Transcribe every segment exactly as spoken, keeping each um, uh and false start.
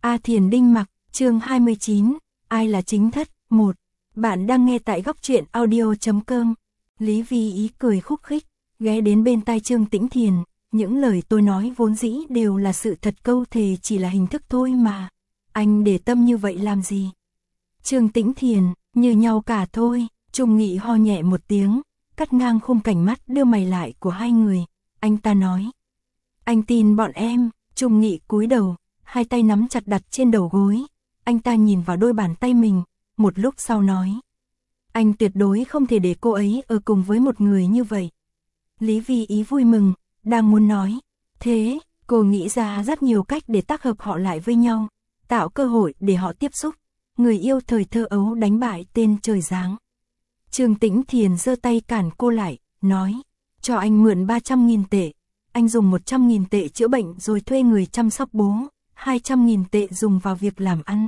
A Thiền Đinh Mặc, chương hai mươi chín, ai là chính thất, một. Bạn đang nghe tại góc truyện audio chấm com. Lý Vi Ý cười khúc khích, ghé đến bên tai Trương Tĩnh Thiền, những lời tôi nói vốn dĩ đều là sự thật, câu thề chỉ là hình thức thôi mà. Anh để tâm như vậy làm gì? Trương Tĩnh Thiền, như nhau cả thôi. Trung Nghị ho nhẹ một tiếng, cắt ngang khung cảnh mắt đưa mày lại của hai người. Anh ta nói, anh tin bọn em. Trung Nghị cúi đầu, hai tay nắm chặt đặt trên đầu gối. Anh ta nhìn vào đôi bàn tay mình, một lúc sau nói, anh tuyệt đối không thể để cô ấy ở cùng với một người như vậy. Lý Vi Ý vui mừng, đang muốn nói, thế, cô nghĩ ra rất nhiều cách để tác hợp họ lại với nhau, tạo cơ hội để họ tiếp xúc. Người yêu thời thơ ấu đánh bại tên trời giáng. Trương Tĩnh Thiền giơ tay cản cô lại, nói, cho anh mượn ba trăm nghìn tệ, anh dùng một trăm nghìn tệ chữa bệnh rồi thuê người chăm sóc bố, hai trăm nghìn tệ dùng vào việc làm ăn.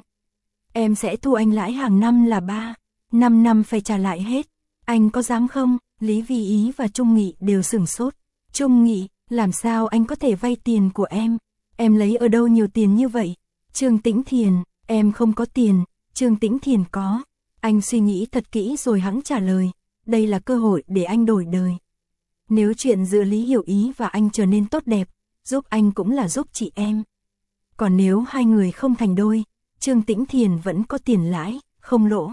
Em sẽ thu anh lãi hàng năm là ba, năm năm phải trả lại hết. Anh có dám không? Lý Vi Ý và Trung Nghị đều sửng sốt. Trung Nghị, làm sao anh có thể vay tiền của em? Em lấy ở đâu nhiều tiền như vậy? Trương Tĩnh Thiền, em không có tiền. Trương Tĩnh Thiền có. Anh suy nghĩ thật kỹ rồi hẵng trả lời, đây là cơ hội để anh đổi đời. Nếu chuyện giữa Lý Hiểu Ý và anh trở nên tốt đẹp, giúp anh cũng là giúp chị em. Còn nếu hai người không thành đôi, Trương Tĩnh Thiền vẫn có tiền lãi, không lỗ.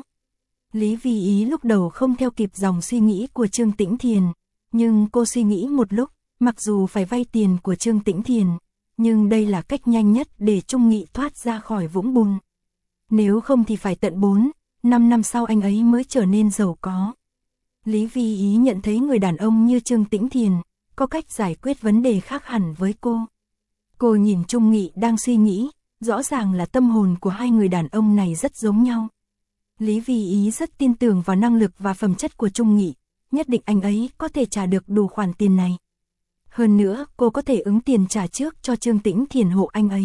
Lý Vi Ý lúc đầu không theo kịp dòng suy nghĩ của Trương Tĩnh Thiền, nhưng cô suy nghĩ một lúc, mặc dù phải vay tiền của Trương Tĩnh Thiền, nhưng đây là cách nhanh nhất để Trung Nghị thoát ra khỏi vũng bùn. Nếu không thì phải tận bốn, năm năm sau anh ấy mới trở nên giàu có. Lý Vi Ý nhận thấy người đàn ông như Trương Tĩnh Thiền có cách giải quyết vấn đề khác hẳn với cô. Cô nhìn Trung Nghị đang suy nghĩ, rõ ràng là tâm hồn của hai người đàn ông này rất giống nhau. Lý Vi Ý rất tin tưởng vào năng lực và phẩm chất của Trung Nghị, nhất định anh ấy có thể trả được đủ khoản tiền này. Hơn nữa, cô có thể ứng tiền trả trước cho Trương Tĩnh Thiền hộ anh ấy.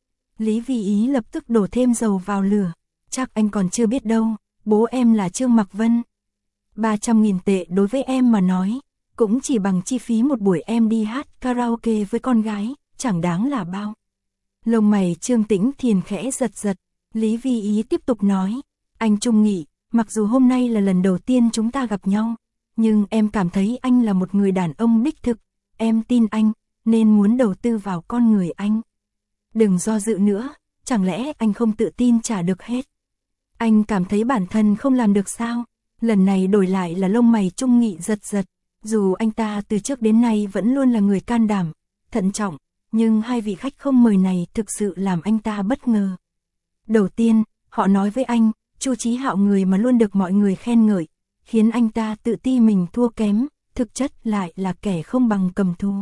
Lý Vi Ý lập tức đổ thêm dầu vào lửa, chắc anh còn chưa biết đâu, bố em là Trương Mặc Vân. ba trăm nghìn tệ đối với em mà nói, cũng chỉ bằng chi phí một buổi em đi hát karaoke với con gái, chẳng đáng là bao. Lông mày Trương Tĩnh Thiền khẽ giật giật, Lý Vi Ý tiếp tục nói, anh Trung Nghị, mặc dù hôm nay là lần đầu tiên chúng ta gặp nhau, nhưng em cảm thấy anh là một người đàn ông đích thực, em tin anh, nên muốn đầu tư vào con người anh. Đừng do dự nữa, chẳng lẽ anh không tự tin trả được hết? Anh cảm thấy bản thân không làm được sao? Lần này đổi lại là lông mày Trung Nghị giật giật, dù anh ta từ trước đến nay vẫn luôn là người can đảm, thận trọng, nhưng hai vị khách không mời này thực sự làm anh ta bất ngờ. Đầu tiên, họ nói với anh, Chu Chí Hạo người mà luôn được mọi người khen ngợi, khiến anh ta tự ti mình thua kém, thực chất lại là kẻ không bằng cầm thú.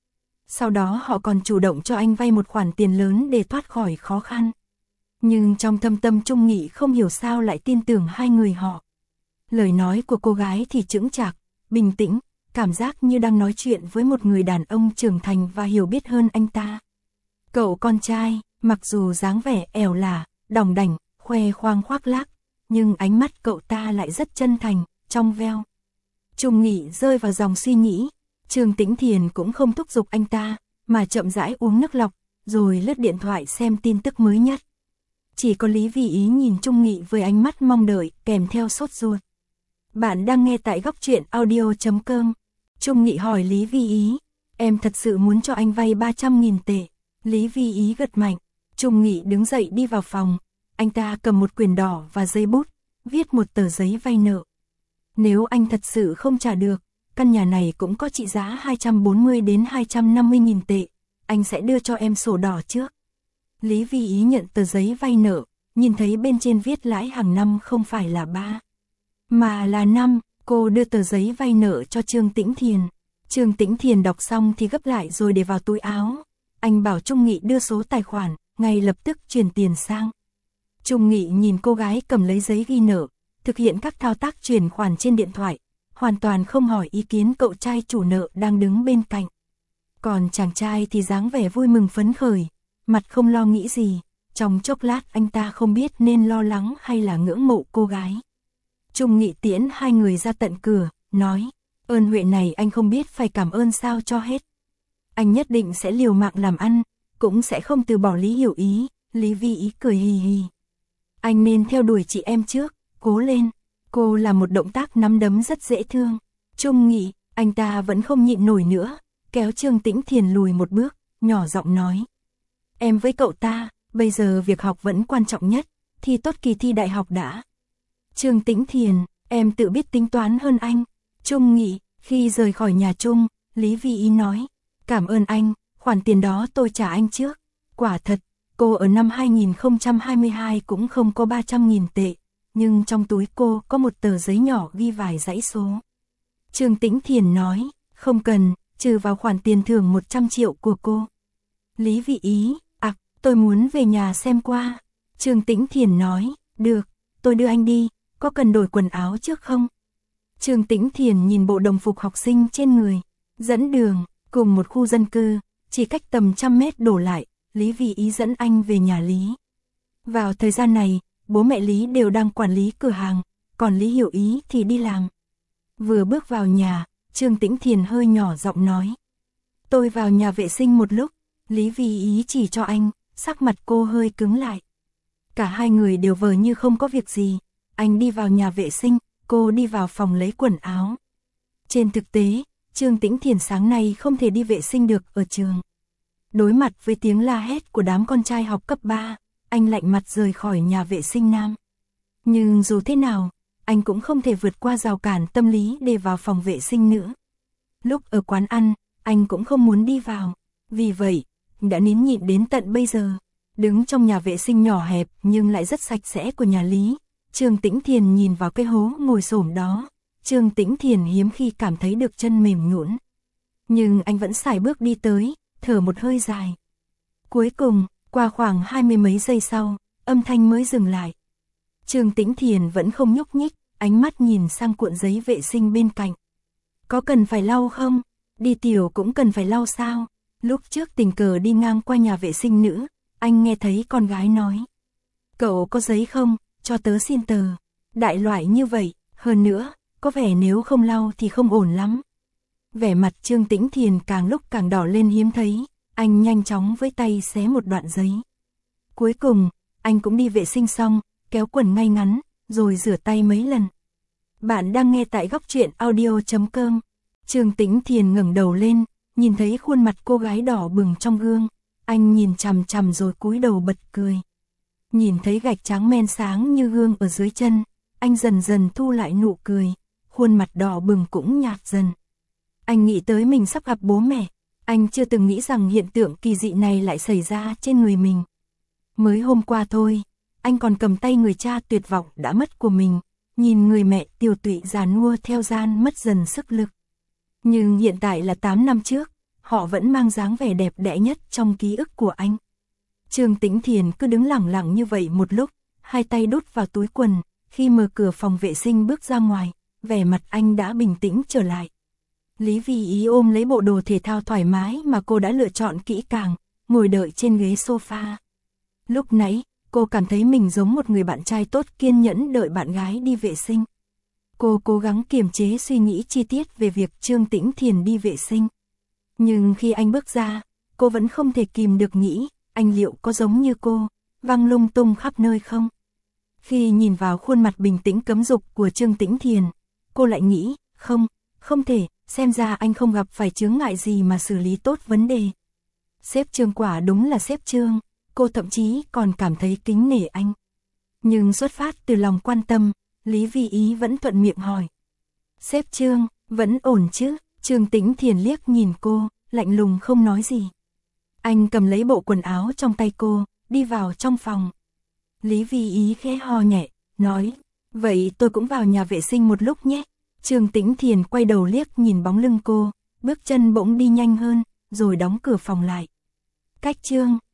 Sau đó họ còn chủ động cho anh vay một khoản tiền lớn để thoát khỏi khó khăn. Nhưng trong thâm tâm Trung Nghị không hiểu sao lại tin tưởng hai người họ. Lời nói của cô gái thì chững chạc, bình tĩnh, cảm giác như đang nói chuyện với một người đàn ông trưởng thành và hiểu biết hơn anh ta. Cậu con trai, mặc dù dáng vẻ ẻo lả, đỏng đảnh, khoe khoang khoác lác, nhưng ánh mắt cậu ta lại rất chân thành, trong veo. Trung Nghị rơi vào dòng suy nghĩ, Trương Tĩnh Thiền cũng không thúc giục anh ta, mà chậm rãi uống nước lọc, rồi lướt điện thoại xem tin tức mới nhất. Chỉ có Lý Vi Ý nhìn Trung Nghị với ánh mắt mong đợi, kèm theo sốt ruột. Bạn đang nghe tại góc truyện audio chấm com. Trung Nghị hỏi Lý Vi Ý, em thật sự muốn cho anh vay ba trăm nghìn tệ? Lý Vi Ý gật mạnh. Trung Nghị đứng dậy đi vào phòng. Anh ta cầm một quyển đỏ và giấy bút, viết một tờ giấy vay nợ. Nếu anh thật sự không trả được, căn nhà này cũng có trị giá hai trăm bốn mươi đến hai trăm năm mươi nghìn tệ, anh sẽ đưa cho em sổ đỏ trước. Lý Vi Ý nhận tờ giấy vay nợ, nhìn thấy bên trên viết lãi hàng năm không phải là ba, mà là năm. Cô đưa tờ giấy vay nợ cho Trương Tĩnh Thiền. Trương Tĩnh Thiền đọc xong thì gấp lại rồi để vào túi áo. Anh bảo Trung Nghị đưa số tài khoản, ngay lập tức chuyển tiền sang. Trung Nghị nhìn cô gái cầm lấy giấy ghi nợ, thực hiện các thao tác chuyển khoản trên điện thoại, hoàn toàn không hỏi ý kiến cậu trai chủ nợ đang đứng bên cạnh. Còn chàng trai thì dáng vẻ vui mừng phấn khởi, mặt không lo nghĩ gì, trong chốc lát anh ta không biết nên lo lắng hay là ngưỡng mộ cô gái. Trung Nghị tiễn hai người ra tận cửa, nói, ơn huệ này anh không biết phải cảm ơn sao cho hết. Anh nhất định sẽ liều mạng làm ăn, cũng sẽ không từ bỏ Lý Hiểu Ý, Lý Vi Ý cười hì hì. Anh nên theo đuổi chị em trước, cố lên. Cô là một động tác nắm đấm rất dễ thương. Trung Nghị, anh ta vẫn không nhịn nổi nữa, kéo Trương Tĩnh Thiền lùi một bước, nhỏ giọng nói. Em với cậu ta, bây giờ việc học vẫn quan trọng nhất, thi tốt kỳ thi đại học đã. Trương Tĩnh Thiền, em tự biết tính toán hơn anh. Trung Nghị, khi rời khỏi nhà Trung, Lý Vi Ý nói. Cảm ơn anh, khoản tiền đó tôi trả anh trước. Quả thật, cô ở năm hai nghìn không trăm hai mươi hai cũng không có ba trăm nghìn tệ, nhưng trong túi cô có một tờ giấy nhỏ ghi vài dãy số. Trương Tĩnh Thiền nói, không cần, trừ vào khoản tiền thưởng một trăm triệu của cô. Lý Vi Ý, à, tôi muốn về nhà xem qua. Trương Tĩnh Thiền nói, được, tôi đưa anh đi, có cần đổi quần áo trước không? Trương Tĩnh Thiền nhìn bộ đồng phục học sinh trên người, dẫn đường, cùng một khu dân cư, chỉ cách tầm trăm mét đổ lại, Lý Vi Ý dẫn anh về nhà Lý. Vào thời gian này, bố mẹ Lý đều đang quản lý cửa hàng, còn Lý Hiểu Ý thì đi làm. Vừa bước vào nhà, Trương Tĩnh Thiền hơi nhỏ giọng nói. Tôi vào nhà vệ sinh một lúc, Lý Vi Ý chỉ cho anh, sắc mặt cô hơi cứng lại. Cả hai người đều vờ như không có việc gì, anh đi vào nhà vệ sinh, cô đi vào phòng lấy quần áo. Trên thực tế, Trương Tĩnh Thiền sáng nay không thể đi vệ sinh được ở trường. Đối mặt với tiếng la hét của đám con trai học cấp ba, anh lạnh mặt rời khỏi nhà vệ sinh nam. Nhưng dù thế nào, anh cũng không thể vượt qua rào cản tâm lý để vào phòng vệ sinh nữa. Lúc ở quán ăn, anh cũng không muốn đi vào. Vì vậy, đã nín nhịn đến tận bây giờ. Đứng trong nhà vệ sinh nhỏ hẹp nhưng lại rất sạch sẽ của nhà Lý, Trương Tĩnh Thiền nhìn vào cái hố ngồi xổm đó. Trương Tĩnh Thiền hiếm khi cảm thấy được chân mềm nhũn. Nhưng anh vẫn sải bước đi tới, thở một hơi dài. Cuối cùng, qua khoảng hai mươi mấy giây sau, âm thanh mới dừng lại. Trương Tĩnh Thiền vẫn không nhúc nhích, ánh mắt nhìn sang cuộn giấy vệ sinh bên cạnh. Có cần phải lau không? Đi tiểu cũng cần phải lau sao? Lúc trước tình cờ đi ngang qua nhà vệ sinh nữ, anh nghe thấy con gái nói. Cậu có giấy không? Cho tớ xin tờ. Đại loại như vậy, hơn nữa, có vẻ nếu không lau thì không ổn lắm. Vẻ mặt Trương Tĩnh Thiền càng lúc càng đỏ lên hiếm thấy, anh nhanh chóng với tay xé một đoạn giấy. Cuối cùng, anh cũng đi vệ sinh xong, kéo quần ngay ngắn, rồi rửa tay mấy lần. Bạn đang nghe tại góc truyện audio chấm com. Trương Tĩnh Thiền ngẩng đầu lên, nhìn thấy khuôn mặt cô gái đỏ bừng trong gương, anh nhìn chằm chằm rồi cúi đầu bật cười. Nhìn thấy gạch trắng men sáng như gương ở dưới chân, anh dần dần thu lại nụ cười, khuôn mặt đỏ bừng cũng nhạt dần. Anh nghĩ tới mình sắp gặp bố mẹ, anh chưa từng nghĩ rằng hiện tượng kỳ dị này lại xảy ra trên người mình. Mới hôm qua thôi, anh còn cầm tay người cha tuyệt vọng đã mất của mình, nhìn người mẹ tiều tụy già nua theo gian mất dần sức lực. Nhưng hiện tại là tám năm trước, họ vẫn mang dáng vẻ đẹp đẽ nhất trong ký ức của anh. Trương Tĩnh Thiền cứ đứng lẳng lặng như vậy một lúc, hai tay đút vào túi quần, khi mở cửa phòng vệ sinh bước ra ngoài, vẻ mặt anh đã bình tĩnh trở lại. Lý Vi Ý ôm lấy bộ đồ thể thao thoải mái mà cô đã lựa chọn kỹ càng, ngồi đợi trên ghế sofa. Lúc nãy, cô cảm thấy mình giống một người bạn trai tốt kiên nhẫn đợi bạn gái đi vệ sinh. Cô cố gắng kiềm chế suy nghĩ chi tiết về việc Trương Tĩnh Thiền đi vệ sinh. Nhưng khi anh bước ra, cô vẫn không thể kìm được nghĩ, anh liệu có giống như cô, văng lung tung khắp nơi không? Khi nhìn vào khuôn mặt bình tĩnh cấm dục của Trương Tĩnh Thiền, cô lại nghĩ, không, không thể, xem ra anh không gặp phải chướng ngại gì mà xử lý tốt vấn đề. Sếp Trương quả đúng là sếp Trương, cô thậm chí còn cảm thấy kính nể anh. Nhưng xuất phát từ lòng quan tâm, Lý Vi Ý vẫn thuận miệng hỏi. Sếp Trương, vẫn ổn chứ? Trương Tĩnh Thiền liếc nhìn cô, lạnh lùng không nói gì. Anh cầm lấy bộ quần áo trong tay cô, đi vào trong phòng. Lý Vi Ý khẽ ho nhẹ, nói, vậy tôi cũng vào nhà vệ sinh một lúc nhé. Trương Tĩnh Thiền quay đầu liếc nhìn bóng lưng cô, bước chân bỗng đi nhanh hơn, rồi đóng cửa phòng lại. Cách Trương